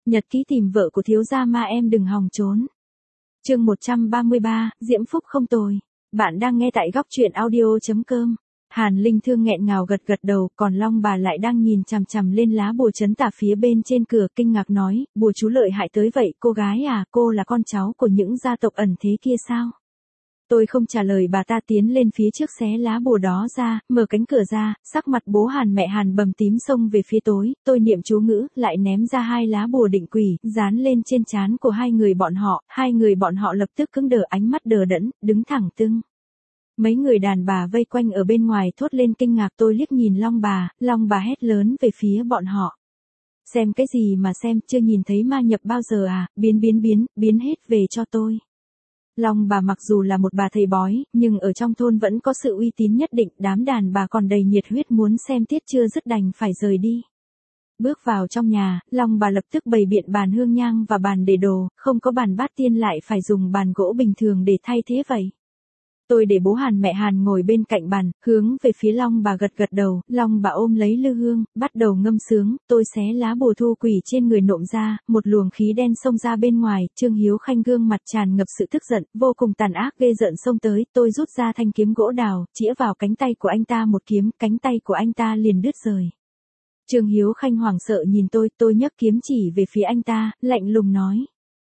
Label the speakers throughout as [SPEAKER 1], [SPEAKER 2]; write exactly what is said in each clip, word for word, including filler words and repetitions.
[SPEAKER 1] Nhật ký tìm vợ của thiếu gia ma em đừng hòng trốn. Chương một trăm ba mươi ba, Diễm Phúc không tồi. Bạn đang nghe tại góc truyện audio chấm com. Hàn Linh Thương nghẹn ngào gật gật đầu, còn Long bà lại đang nhìn chằm chằm lên lá bùa chấn tà phía bên trên cửa, kinh ngạc nói, bùa chú lợi hại tới vậy, cô gái à, cô là con cháu của những gia tộc ẩn thế kia sao? Tôi không trả lời bà ta, tiến lên phía trước xé lá bùa đó ra, mở cánh cửa ra, sắc mặt bố Hàn mẹ Hàn bầm tím xông về phía tối, tôi niệm chú ngữ, lại ném ra hai lá bùa định quỷ, dán lên trên trán của hai người bọn họ, hai người bọn họ lập tức cứng đờ, ánh mắt đờ đẫn, đứng thẳng tưng. Mấy người đàn bà vây quanh ở bên ngoài thốt lên kinh ngạc, tôi liếc nhìn Long bà, Long bà hét lớn về phía bọn họ. Xem cái gì mà xem, chưa nhìn thấy ma nhập bao giờ à, biến biến biến, biến hết về cho tôi. Long bà mặc dù là một bà thầy bói, nhưng ở trong thôn vẫn có sự uy tín nhất định, đám đàn bà còn đầy nhiệt huyết muốn xem tiết chưa dứt đành phải rời đi. Bước vào trong nhà, Long bà lập tức bày biện bàn hương nhang và bàn để đồ, không có bàn bát tiên lại phải dùng bàn gỗ bình thường để thay thế vậy. Tôi để bố Hàn mẹ Hàn ngồi bên cạnh bàn, hướng về phía Long bà gật gật đầu, Long bà ôm lấy lư hương, bắt đầu ngâm sướng, tôi xé lá bùa thu quỷ trên người nộm ra, một luồng khí đen xông ra bên ngoài, Trương Hiếu Khanh gương mặt tràn ngập sự tức giận, vô cùng tàn ác ghê rợn xông tới, tôi rút ra thanh kiếm gỗ đào, chĩa vào cánh tay của anh ta một kiếm, cánh tay của anh ta liền đứt rời. Trương Hiếu Khanh hoảng sợ nhìn tôi, tôi nhấc kiếm chỉ về phía anh ta, lạnh lùng nói.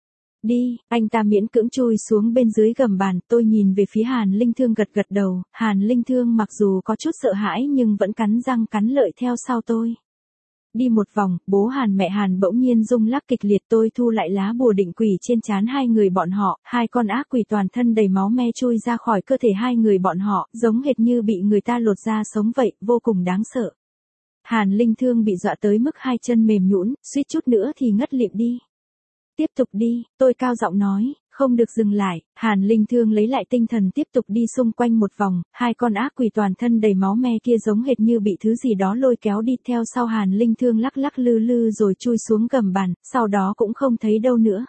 [SPEAKER 1] Đi, anh ta miễn cưỡng chui xuống bên dưới gầm bàn, tôi nhìn về phía Hàn Linh Thương gật gật đầu, Hàn Linh Thương mặc dù có chút sợ hãi nhưng vẫn cắn răng cắn lợi theo sau tôi. Đi một vòng, bố Hàn mẹ Hàn bỗng nhiên rung lắc kịch liệt, tôi thu lại lá bùa định quỷ trên trán hai người bọn họ, hai con ác quỷ toàn thân đầy máu me chui ra khỏi cơ thể hai người bọn họ, giống hệt như bị người ta lột da sống vậy, vô cùng đáng sợ. Hàn Linh Thương bị dọa tới mức hai chân mềm nhũn, suýt chút nữa thì ngất lịm đi. Tiếp tục đi, tôi cao giọng nói, không được dừng lại. Hàn Linh Thương lấy lại tinh thần tiếp tục đi xung quanh một vòng, hai con ác quỷ toàn thân đầy máu me kia giống hệt như bị thứ gì đó lôi kéo đi theo sau Hàn Linh Thương lắc lắc lư lư rồi chui xuống gầm bàn, sau đó cũng không thấy đâu nữa.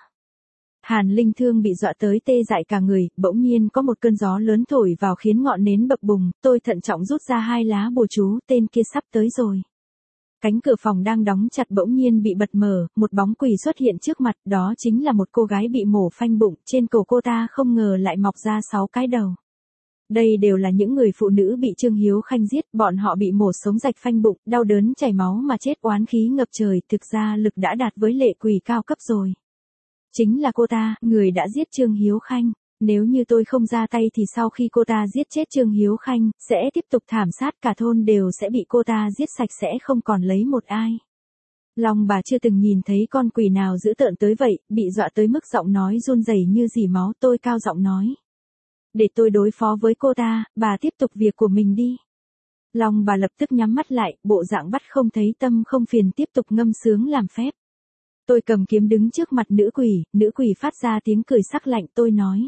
[SPEAKER 1] Hàn Linh Thương bị dọa tới tê dại cả người, bỗng nhiên có một cơn gió lớn thổi vào khiến ngọn nến bập bùng, tôi thận trọng rút ra hai lá bùa chú, tên kia sắp tới rồi. Cánh cửa phòng đang đóng chặt bỗng nhiên bị bật mở, một bóng quỷ xuất hiện trước mặt, đó chính là một cô gái bị mổ phanh bụng, trên cổ cô ta không ngờ lại mọc ra sáu cái đầu. Đây đều là những người phụ nữ bị Trương Hiếu Khanh giết, bọn họ bị mổ sống rạch phanh bụng, đau đớn chảy máu mà chết, oán khí ngập trời, thực ra lực đã đạt với lệ quỷ cao cấp rồi. Chính là cô ta, người đã giết Trương Hiếu Khanh. Nếu như tôi không ra tay thì sau khi cô ta giết chết Trương Hiếu Khanh, sẽ tiếp tục thảm sát cả thôn đều sẽ bị cô ta giết sạch sẽ không còn lấy một ai. Long bà chưa từng nhìn thấy con quỷ nào dữ tợn tới vậy, bị dọa tới mức giọng nói run rẩy như rỉ máu, tôi cao giọng nói. Để tôi đối phó với cô ta, bà tiếp tục việc của mình đi. Long bà lập tức nhắm mắt lại, bộ dạng bắt không thấy tâm không phiền tiếp tục ngâm sướng làm phép. Tôi cầm kiếm đứng trước mặt nữ quỷ, nữ quỷ phát ra tiếng cười sắc lạnh, tôi nói.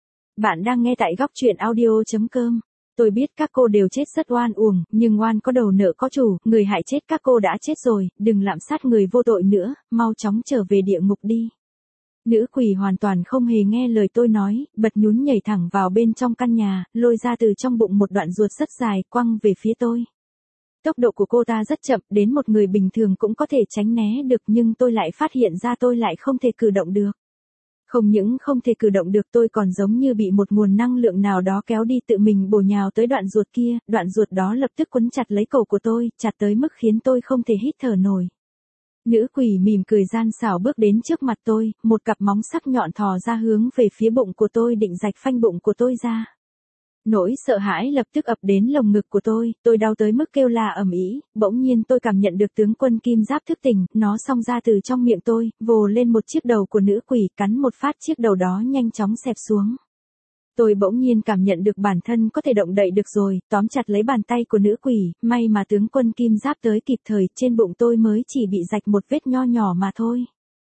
[SPEAKER 1] Bạn đang nghe tại góc truyện audio chấm com. Tôi biết các cô đều chết rất oan uổng, nhưng oan có đầu nợ có chủ, người hại chết các cô đã chết rồi, đừng lạm sát người vô tội nữa, mau chóng trở về địa ngục đi. Nữ quỷ hoàn toàn không hề nghe lời tôi nói, bật nhún nhảy thẳng vào bên trong căn nhà, lôi ra từ trong bụng một đoạn ruột rất dài, quăng về phía tôi. Tốc độ của cô ta rất chậm, đến một người bình thường cũng có thể tránh né được, nhưng tôi lại phát hiện ra tôi lại không thể cử động được. Không những không thể cử động được, tôi còn giống như bị một nguồn năng lượng nào đó kéo đi, tự mình bổ nhào tới đoạn ruột kia, đoạn ruột đó lập tức quấn chặt lấy cổ của tôi, chặt tới mức khiến tôi không thể hít thở nổi. Nữ quỷ mỉm cười gian xảo bước đến trước mặt tôi, một cặp móng sắc nhọn thò ra hướng về phía bụng của tôi định rạch phanh bụng của tôi ra. Nỗi sợ hãi lập tức ập đến lồng ngực của tôi, tôi đau tới mức kêu la ầm ĩ, bỗng nhiên tôi cảm nhận được tướng quân kim giáp thức tỉnh, nó xông ra từ trong miệng tôi, vồ lên một chiếc đầu của nữ quỷ, cắn một phát chiếc đầu đó nhanh chóng xẹp xuống. Tôi bỗng nhiên cảm nhận được bản thân có thể động đậy được rồi, tóm chặt lấy bàn tay của nữ quỷ, may mà tướng quân kim giáp tới kịp thời, trên bụng tôi mới chỉ bị rạch một vết nho nhỏ mà thôi.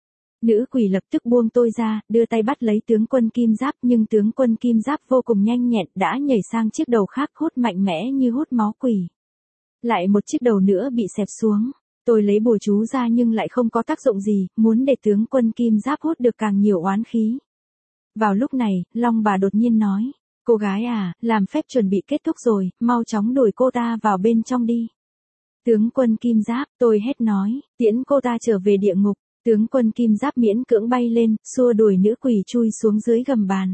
[SPEAKER 1] Nữ quỷ lập tức buông tôi ra, đưa tay bắt lấy tướng quân kim giáp, nhưng tướng quân kim giáp vô cùng nhanh nhẹn, đã nhảy sang chiếc đầu khác, hút mạnh mẽ như hút máu quỷ. Lại một chiếc đầu nữa bị xẹp xuống. Tôi lấy bùa chú ra nhưng lại không có tác dụng gì, muốn để tướng quân kim giáp hút được càng nhiều oán khí. Vào lúc này, Long bà đột nhiên nói, cô gái à, làm phép chuẩn bị kết thúc rồi, mau chóng đuổi cô ta vào bên trong đi. Tướng quân kim giáp, tôi hét nói, tiễn cô ta trở về địa ngục. Tướng quân kim giáp miễn cưỡng bay lên, xua đuổi nữ quỷ chui xuống dưới gầm bàn.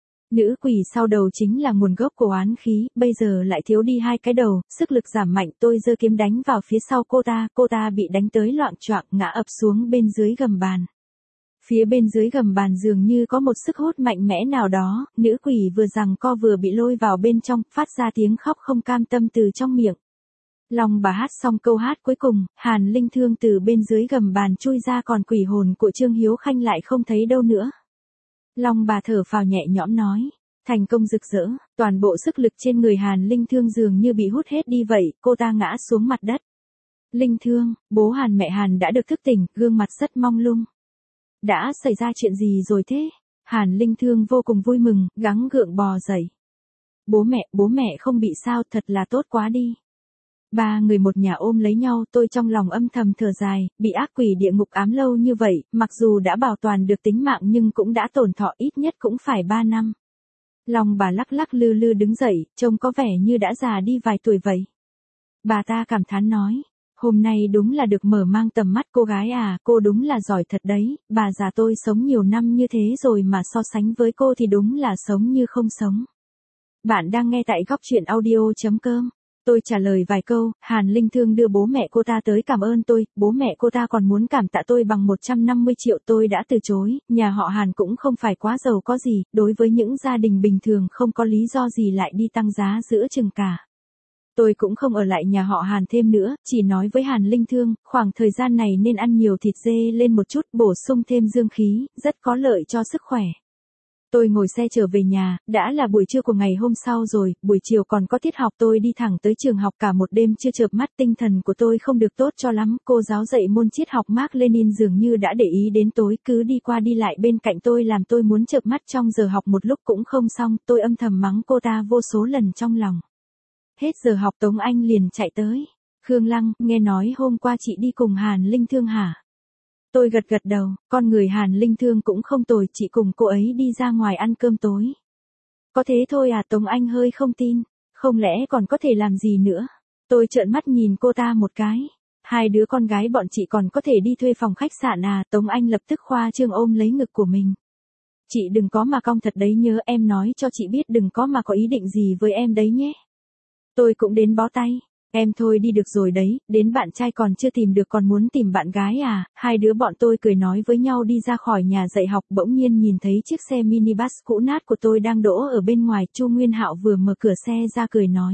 [SPEAKER 1] Nữ quỷ sau đầu chính là nguồn gốc của oán khí, bây giờ lại thiếu đi hai cái đầu, sức lực giảm mạnh, tôi giơ kiếm đánh vào phía sau cô ta, cô ta bị đánh tới loạng choạng ngã ập xuống bên dưới gầm bàn. Phía bên dưới gầm bàn dường như có một sức hút mạnh mẽ nào đó, nữ quỷ vừa giằng co vừa bị lôi vào bên trong, phát ra tiếng khóc không cam tâm từ trong miệng. Long bà hát xong câu hát cuối cùng, Hàn Linh Thương từ bên dưới gầm bàn chui ra, còn quỷ hồn của Trương Hiếu Khanh lại không thấy đâu nữa. Long bà thở phào nhẹ nhõm nói, thành công rực rỡ, toàn bộ sức lực trên người Hàn Linh Thương dường như bị hút hết đi vậy, cô ta ngã xuống mặt đất. Linh Thương, bố Hàn mẹ Hàn đã được thức tỉnh, gương mặt rất mong lung. Đã xảy ra chuyện gì rồi thế? Hàn Linh Thương vô cùng vui mừng, gắng gượng bò dậy. Bố mẹ, bố mẹ không bị sao, thật là tốt quá đi. Ba người một nhà ôm lấy nhau, tôi trong lòng âm thầm thở dài, bị ác quỷ địa ngục ám lâu như vậy, mặc dù đã bảo toàn được tính mạng nhưng cũng đã tổn thọ ít nhất cũng phải ba năm. Lòng bà lắc lắc lư lư đứng dậy, trông có vẻ như đã già đi vài tuổi vậy. Bà ta cảm thán nói, hôm nay đúng là được mở mang tầm mắt cô gái à, cô đúng là giỏi thật đấy, bà già tôi sống nhiều năm như thế rồi mà so sánh với cô thì đúng là sống như không sống. Bạn đang nghe tại góc truyện audio chấm com. Tôi trả lời vài câu, Hàn Linh Thương đưa bố mẹ cô ta tới cảm ơn tôi, bố mẹ cô ta còn muốn cảm tạ tôi bằng một trăm năm mươi triệu, tôi đã từ chối, nhà họ Hàn cũng không phải quá giàu có gì, đối với những gia đình bình thường không có lý do gì lại đi tăng giá giữa chừng cả. Tôi cũng không ở lại nhà họ Hàn thêm nữa, chỉ nói với Hàn Linh Thương, khoảng thời gian này nên ăn nhiều thịt dê lên một chút, bổ sung thêm dương khí, rất có lợi cho sức khỏe. Tôi ngồi xe trở về nhà, đã là buổi trưa của ngày hôm sau rồi, buổi chiều còn có tiết học, tôi đi thẳng tới trường học cả một đêm chưa chợp mắt, tinh thần của tôi không được tốt cho lắm, cô giáo dạy môn triết học Mác Lênin dường như đã để ý đến tôi, cứ đi qua đi lại bên cạnh tôi làm tôi muốn chợp mắt trong giờ học một lúc cũng không xong, tôi âm thầm mắng cô ta vô số lần trong lòng. Hết giờ học Tống Anh liền chạy tới. Khương Lăng, nghe nói hôm qua chị đi cùng Hàn Linh Thương hả? Tôi gật gật đầu, con người Hàn Linh Thương cũng không tồi, chị cùng cô ấy đi ra ngoài ăn cơm tối. Có thế thôi à? Tống Anh hơi không tin, không lẽ còn có thể làm gì nữa? Tôi trợn mắt nhìn cô ta một cái. Hai đứa con gái bọn chị còn có thể đi thuê phòng khách sạn à? Tống Anh lập tức khoa trương ôm lấy ngực của mình. Chị đừng có mà cong thật đấy, nhớ em nói cho chị biết đừng có mà có ý định gì với em đấy nhé. Tôi cũng đến bó tay. Em thôi đi được rồi đấy, đến bạn trai còn chưa tìm được còn muốn tìm bạn gái à? Hai đứa bọn tôi cười nói với nhau đi ra khỏi nhà dạy học, bỗng nhiên nhìn thấy chiếc xe minibus cũ nát của tôi đang đỗ ở bên ngoài. Chu Nguyên Hạo vừa mở cửa xe ra cười nói.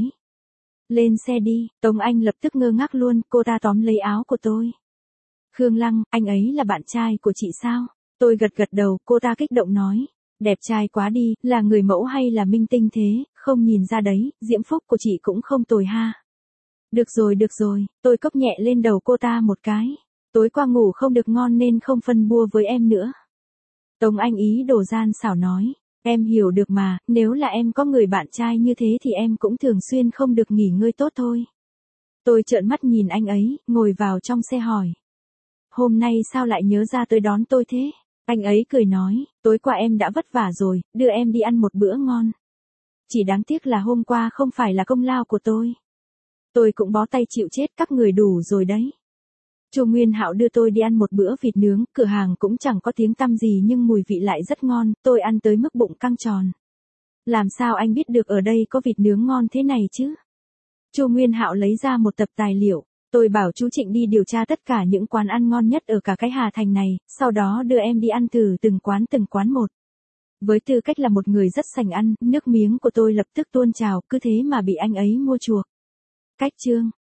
[SPEAKER 1] Lên xe đi, Tống Anh lập tức ngơ ngác luôn, cô ta tóm lấy áo của tôi. Khương Lăng, anh ấy là bạn trai của chị sao? Tôi gật gật đầu, cô ta kích động nói. Đẹp trai quá đi, là người mẫu hay là minh tinh thế, không nhìn ra đấy, diễm phúc của chị cũng không tồi ha. Được rồi được rồi, tôi cốc nhẹ lên đầu cô ta một cái. Tối qua ngủ không được ngon nên không phân bua với em nữa. Tống Anh ý đồ gian xảo nói, em hiểu được mà, nếu là em có người bạn trai như thế thì em cũng thường xuyên không được nghỉ ngơi tốt thôi. Tôi trợn mắt nhìn anh ấy, ngồi vào trong xe hỏi. Hôm nay sao lại nhớ ra tới đón tôi thế? Anh ấy cười nói, tối qua em đã vất vả rồi, đưa em đi ăn một bữa ngon. Chỉ đáng tiếc là hôm qua không phải là công lao của tôi. Tôi cũng bó tay chịu chết, các người đủ rồi đấy. Chu Nguyên Hạo đưa tôi đi ăn một bữa vịt nướng, cửa hàng cũng chẳng có tiếng tăm gì nhưng mùi vị lại rất ngon, tôi ăn tới mức bụng căng tròn. Làm sao anh biết được ở đây có vịt nướng ngon thế này chứ? Chu Nguyên Hạo lấy ra một tập tài liệu, tôi bảo chú Trịnh đi điều tra tất cả những quán ăn ngon nhất ở cả cái Hà Thành này, sau đó đưa em đi ăn thử từng quán từng quán một. Với tư cách là một người rất sành ăn, nước miếng của tôi lập tức tuôn trào, cứ thế mà bị anh ấy mua chuộc. Cách chương